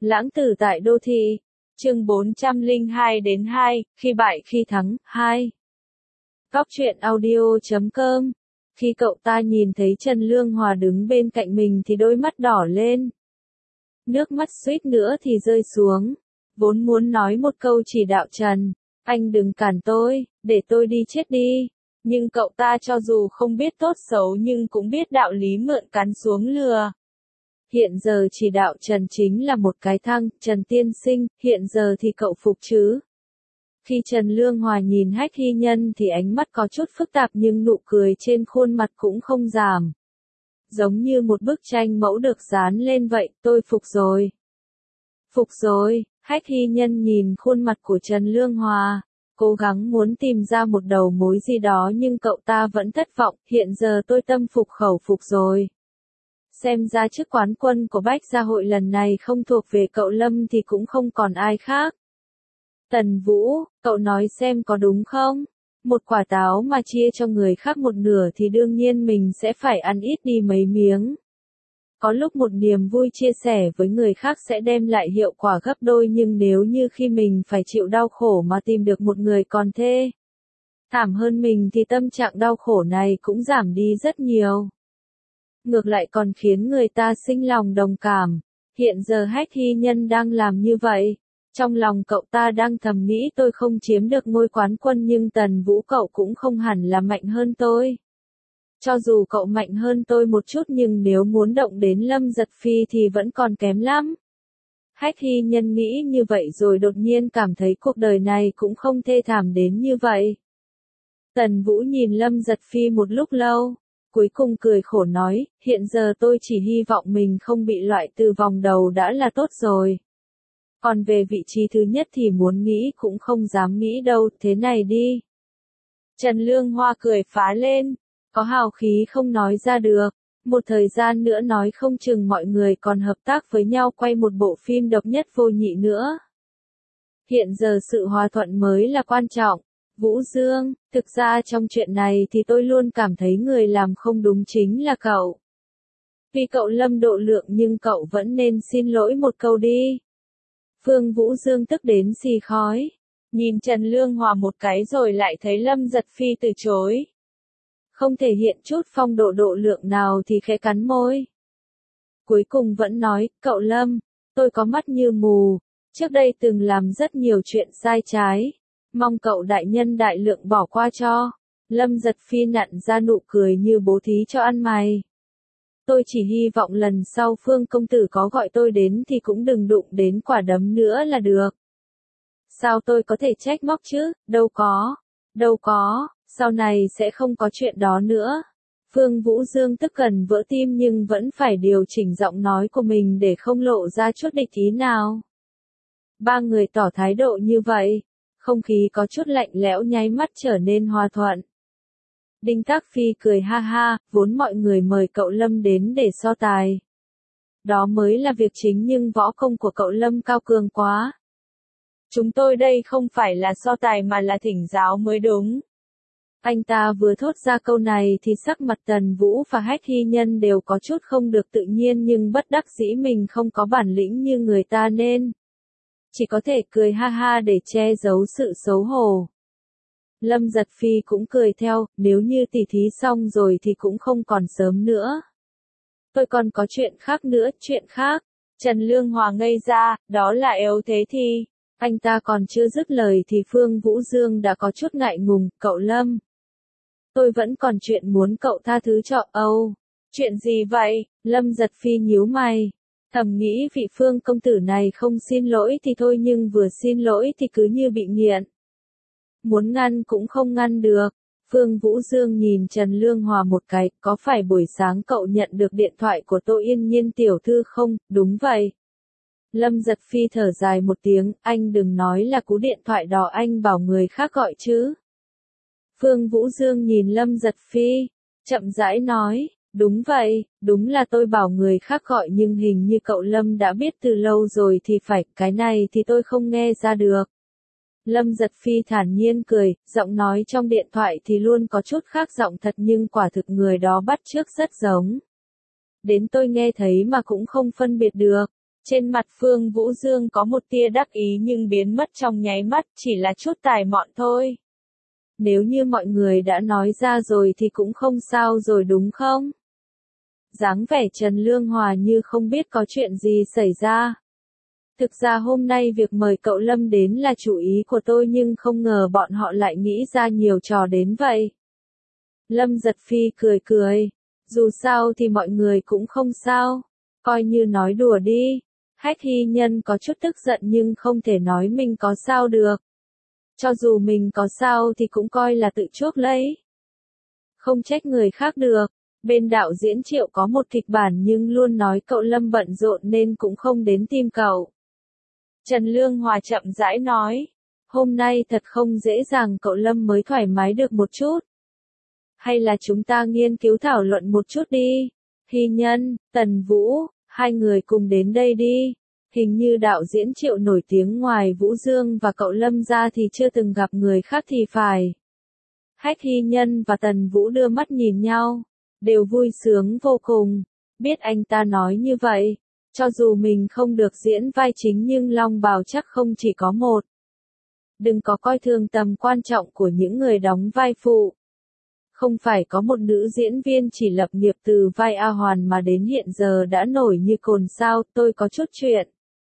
Lãng tử tại đô thị. Chương 402 đến 2, khi bại khi thắng, 2. Góc truyện audio.com. Khi cậu ta nhìn thấy Trần Lương Hòa đứng bên cạnh mình thì đôi mắt đỏ lên. Nước mắt suýt nữa thì rơi xuống. Vốn muốn nói một câu chỉ đạo Trần, anh đừng cản tôi, để tôi đi chết đi. Nhưng cậu ta cho dù không biết tốt xấu nhưng cũng biết đạo lý mượn cắn xuống lừa. Hiện giờ chỉ đạo Trần chính là một cái thăng, Trần tiên sinh, hiện giờ thì cậu phục chứ? Khi Trần Lương Hòa nhìn Hách Hy Nhân thì ánh mắt có chút phức tạp nhưng nụ cười trên khuôn mặt cũng không giảm. Giống như một bức tranh mẫu được dán lên vậy, tôi phục rồi. Phục rồi, Hách Hy Nhân nhìn khuôn mặt của Trần Lương Hòa, cố gắng muốn tìm ra một đầu mối gì đó nhưng cậu ta vẫn thất vọng, hiện giờ tôi tâm phục khẩu phục rồi. Xem ra chức quán quân của Bách Gia Hội lần này không thuộc về cậu Lâm thì cũng không còn ai khác. Tần Vũ, cậu nói xem có đúng không? Một quả táo mà chia cho người khác một nửa thì đương nhiên mình sẽ phải ăn ít đi mấy miếng. Có lúc một niềm vui chia sẻ với người khác sẽ đem lại hiệu quả gấp đôi nhưng nếu như khi mình phải chịu đau khổ mà tìm được một người còn thê thảm hơn mình thì tâm trạng đau khổ này cũng giảm đi rất nhiều. Ngược lại còn khiến người ta sinh lòng đồng cảm. Hiện giờ Hách Hy Nhân đang làm như vậy. Trong lòng cậu ta đang thầm nghĩ tôi không chiếm được ngôi quán quân nhưng Tần Vũ cậu cũng không hẳn là mạnh hơn tôi. Cho dù cậu mạnh hơn tôi một chút nhưng nếu muốn động đến Lâm Giật Phi thì vẫn còn kém lắm. Hách Hy Nhân nghĩ như vậy rồi đột nhiên cảm thấy cuộc đời này cũng không thê thảm đến như vậy. Tần Vũ nhìn Lâm Giật Phi một lúc lâu, cuối cùng cười khổ nói, hiện giờ tôi chỉ hy vọng mình không bị loại từ vòng đầu đã là tốt rồi. Còn về vị trí thứ nhất thì muốn nghĩ cũng không dám nghĩ đâu, thế này đi. Trần Lương Hoa cười phá lên, có hào khí không nói ra được, một thời gian nữa nói không chừng mọi người còn hợp tác với nhau quay một bộ phim độc nhất vô nhị nữa. Hiện giờ sự hòa thuận mới là quan trọng. Vũ Dương, thực ra trong chuyện này thì tôi luôn cảm thấy người làm không đúng chính là cậu. Vì cậu Lâm độ lượng nhưng cậu vẫn nên xin lỗi một câu đi. Phương Vũ Dương tức đến xì khói, nhìn Trần Lương Hòa một cái rồi lại thấy Lâm Giật Phi từ chối. Không thể hiện chút phong độ độ lượng nào thì khẽ cắn môi. Cuối cùng vẫn nói, cậu Lâm, tôi có mắt như mù, trước đây từng làm rất nhiều chuyện sai trái. Mong cậu đại nhân đại lượng bỏ qua cho. Lâm Giật Phi nặn ra nụ cười như bố thí cho ăn mày. Tôi chỉ hy vọng lần sau Phương công tử có gọi tôi đến thì cũng đừng đụng đến quả đấm nữa là được. Sao tôi có thể trách móc chứ, đâu có, sau này sẽ không có chuyện đó nữa. Phương Vũ Dương tức gần vỡ tim nhưng vẫn phải điều chỉnh giọng nói của mình để không lộ ra chút địch ý nào. Ba người tỏ thái độ như vậy. Không khí có chút lạnh lẽo nháy mắt trở nên hòa thuận. Đinh Tác Phi cười ha ha, vốn mọi người mời cậu Lâm đến để so tài. Đó mới là việc chính nhưng võ công của cậu Lâm cao cường quá. Chúng tôi đây không phải là so tài mà là thỉnh giáo mới đúng. Anh ta vừa thốt ra câu này thì sắc mặt Tần Vũ và Hách Hy Nhân đều có chút không được tự nhiên nhưng bất đắc dĩ mình không có bản lĩnh như người ta nên. Chỉ có thể cười ha ha để che giấu sự xấu hổ. Lâm Giật Phi cũng cười theo, nếu như tỉ thí xong rồi thì cũng không còn sớm nữa. Tôi còn có chuyện khác nữa, chuyện khác. Trần Lương Hòa ngây ra, đó là yếu thế thì. Anh ta còn chưa dứt lời thì Phương Vũ Dương đã có chút ngại ngùng, cậu Lâm. Tôi vẫn còn chuyện muốn cậu tha thứ cho, chuyện gì vậy? Lâm Giật Phi nhíu mày. Thầm nghĩ vị Phương công tử này không xin lỗi thì thôi nhưng vừa xin lỗi thì cứ như bị nghiện. Muốn ngăn cũng không ngăn được. Phương Vũ Dương nhìn Trần Lương Hòa một cái, có phải buổi sáng cậu nhận được điện thoại của Tô Yên Nhiên tiểu thư không? Đúng vậy. Lâm Giật Phi thở dài một tiếng, anh đừng nói là cú điện thoại đó anh bảo người khác gọi chứ. Phương Vũ Dương nhìn Lâm Giật Phi, chậm rãi nói. Đúng vậy, đúng là tôi bảo người khác gọi nhưng hình như cậu Lâm đã biết từ lâu rồi thì phải, cái này thì tôi không nghe ra được. Lâm Giật Phi thản nhiên cười, giọng nói trong điện thoại thì luôn có chút khác giọng thật nhưng quả thực người đó bắt chước rất giống. Đến tôi nghe thấy mà cũng không phân biệt được. Trên mặt Phương Vũ Dương có một tia đắc ý nhưng biến mất trong nháy mắt, chỉ là chút tài mọn thôi. Nếu như mọi người đã nói ra rồi thì cũng không sao rồi đúng không? Dáng vẻ Trần Lương Hòa như không biết có chuyện gì xảy ra. Thực ra hôm nay việc mời cậu Lâm đến là chủ ý của tôi nhưng không ngờ bọn họ lại nghĩ ra nhiều trò đến vậy. Lâm Giật Phi cười cười. Dù sao thì mọi người cũng không sao. Coi như nói đùa đi. Hách Hy Nhân có chút tức giận nhưng không thể nói mình có sao được. Cho dù mình có sao thì cũng coi là tự chuốc lấy. Không trách người khác được. Bên đạo diễn Triệu có một kịch bản nhưng luôn nói cậu Lâm bận rộn nên cũng không đến tìm cậu. Trần Lương Hòa chậm rãi nói. Hôm nay thật không dễ dàng cậu Lâm mới thoải mái được một chút. Hay là chúng ta nghiên cứu thảo luận một chút đi. Hy Nhân, Tần Vũ, hai người cùng đến đây đi. Hình như đạo diễn Triệu nổi tiếng ngoài Vũ Dương và cậu Lâm ra thì chưa từng gặp người khác thì phải. Hách Hy Nhân và Tần Vũ đưa mắt nhìn nhau. Đều vui sướng vô cùng. Biết anh ta nói như vậy. Cho dù mình không được diễn vai chính nhưng Long Bào chắc không chỉ có một. Đừng có coi thường tầm quan trọng của những người đóng vai phụ. Không phải có một nữ diễn viên chỉ lập nghiệp từ vai A Hoàn mà đến hiện giờ đã nổi như cồn sao, tôi có chút chuyện.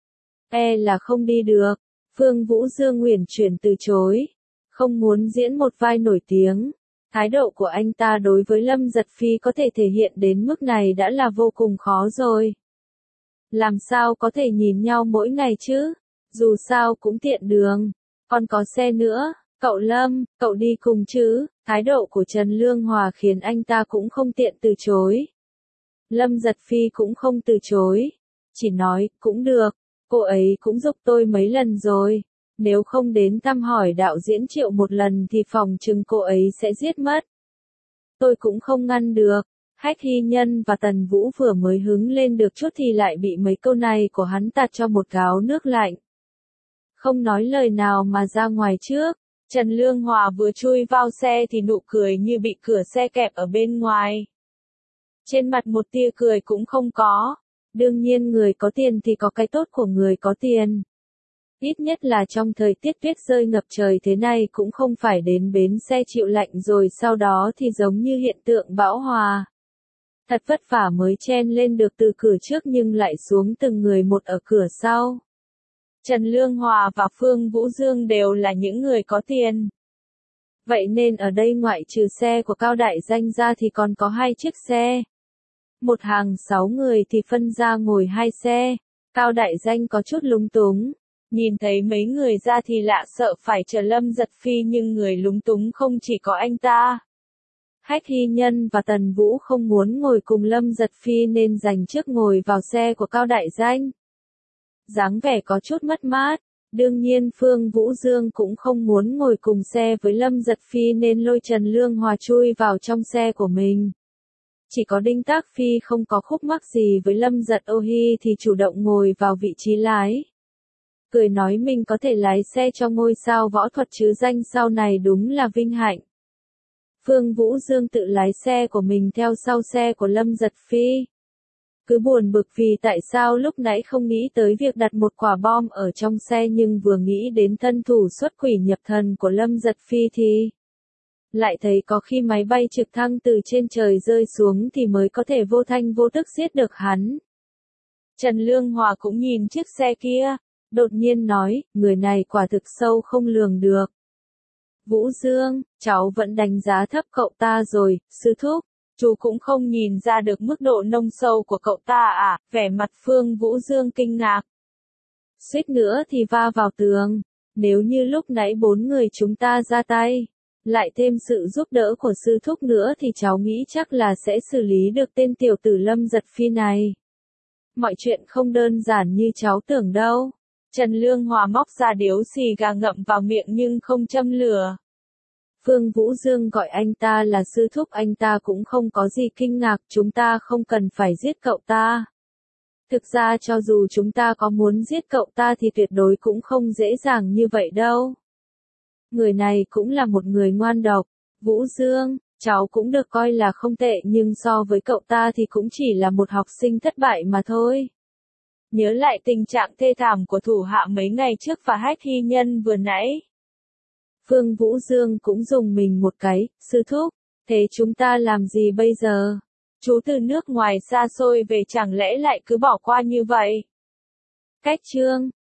Là không đi được. Phương Vũ Dương uyển chuyển từ chối. Không muốn diễn một vai nổi tiếng. Thái độ của anh ta đối với Lâm Giật Phi có thể thể hiện đến mức này đã là vô cùng khó rồi. Làm sao có thể nhìn nhau mỗi ngày chứ? Dù sao cũng tiện đường. Còn có xe nữa. Cậu Lâm, cậu đi cùng chứ? Thái độ của Trần Lương Hòa khiến anh ta cũng không tiện từ chối. Lâm Giật Phi cũng không từ chối. Chỉ nói, cũng được. Cô ấy cũng giúp tôi mấy lần rồi. Nếu không đến thăm hỏi đạo diễn Triệu một lần thì phòng chừng cô ấy sẽ giết mất. Tôi cũng không ngăn được. Hách Hy Nhân và Tần Vũ vừa mới hứng lên được chút thì lại bị mấy câu này của hắn tạt cho một gáo nước lạnh. Không nói lời nào mà ra ngoài trước. Trần Lương Hòa vừa chui vào xe thì nụ cười như bị cửa xe kẹp ở bên ngoài. Trên mặt một tia cười cũng không có. Đương nhiên người có tiền thì có cái tốt của người có tiền. Ít nhất là trong thời tiết tuyết rơi ngập trời thế này cũng không phải đến bến xe chịu lạnh rồi sau đó thì giống như hiện tượng bão hòa. Thật vất vả mới chen lên được từ cửa trước nhưng lại xuống từng người một ở cửa sau. Trần Lương Hòa và Phương Vũ Dương đều là những người có tiền. Vậy nên ở đây ngoại trừ xe của Cao Đại Danh ra thì còn có 2 chiếc xe. Một hàng 6 người thì phân ra ngồi 2 xe. Cao Đại Danh có chút lúng túng. Nhìn thấy mấy người ra thì lạ sợ phải chờ Lâm Giật Phi nhưng người lúng túng không chỉ có anh ta. Hách Hy Nhân và Tần Vũ không muốn ngồi cùng Lâm Giật Phi nên dành trước ngồi vào xe của Cao Đại Danh. Dáng vẻ có chút mất mát. Đương nhiên Phương Vũ Dương cũng không muốn ngồi cùng xe với Lâm Giật Phi nên lôi Trần Lương Hòa chui vào trong xe của mình. Chỉ có Đinh Tác Phi không có khúc mắc gì với Lâm Giật Ô Hi thì chủ động ngồi vào vị trí lái. Cười nói mình có thể lái xe cho ngôi sao võ thuật chứ danh sau này đúng là vinh hạnh. Phương Vũ Dương tự lái xe của mình theo sau xe của Lâm Giật Phi. Cứ buồn bực vì tại sao lúc nãy không nghĩ tới việc đặt một quả bom ở trong xe nhưng vừa nghĩ đến thân thủ xuất quỷ nhập thần của Lâm Giật Phi thì lại thấy có khi máy bay trực thăng từ trên trời rơi xuống thì mới có thể vô thanh vô tức giết được hắn. Trần Lương Hòa cũng nhìn chiếc xe kia, đột nhiên nói, người này quả thực sâu không lường được. Vũ Dương, cháu vẫn đánh giá thấp cậu ta rồi, sư thúc. Chú cũng không nhìn ra được mức độ nông sâu của cậu ta à, vẻ mặt Phương Vũ Dương kinh ngạc. Suýt nữa thì va vào tường. Nếu như lúc nãy 4 người chúng ta ra tay, lại thêm sự giúp đỡ của sư thúc nữa thì cháu nghĩ chắc là sẽ xử lý được tên tiểu tử Lâm Giật Phi này. Mọi chuyện không đơn giản như cháu tưởng đâu. Trần Lương Hòa móc ra điếu xì gà ngậm vào miệng nhưng không châm lửa. Phương Vũ Dương gọi anh ta là sư thúc anh ta cũng không có gì kinh ngạc, chúng ta không cần phải giết cậu ta. Thực ra cho dù chúng ta có muốn giết cậu ta thì tuyệt đối cũng không dễ dàng như vậy đâu. Người này cũng là một người ngoan độc. Vũ Dương, cháu cũng được coi là không tệ nhưng so với cậu ta thì cũng chỉ là một học sinh thất bại mà thôi. Nhớ lại tình trạng thê thảm của thủ hạ mấy ngày trước và Hách Hy Nhân vừa nãy. Phương Vũ Dương cũng dùng mình một cái, sư thúc, thế chúng ta làm gì bây giờ? Chú từ nước ngoài xa xôi về chẳng lẽ lại cứ bỏ qua như vậy? Cách chương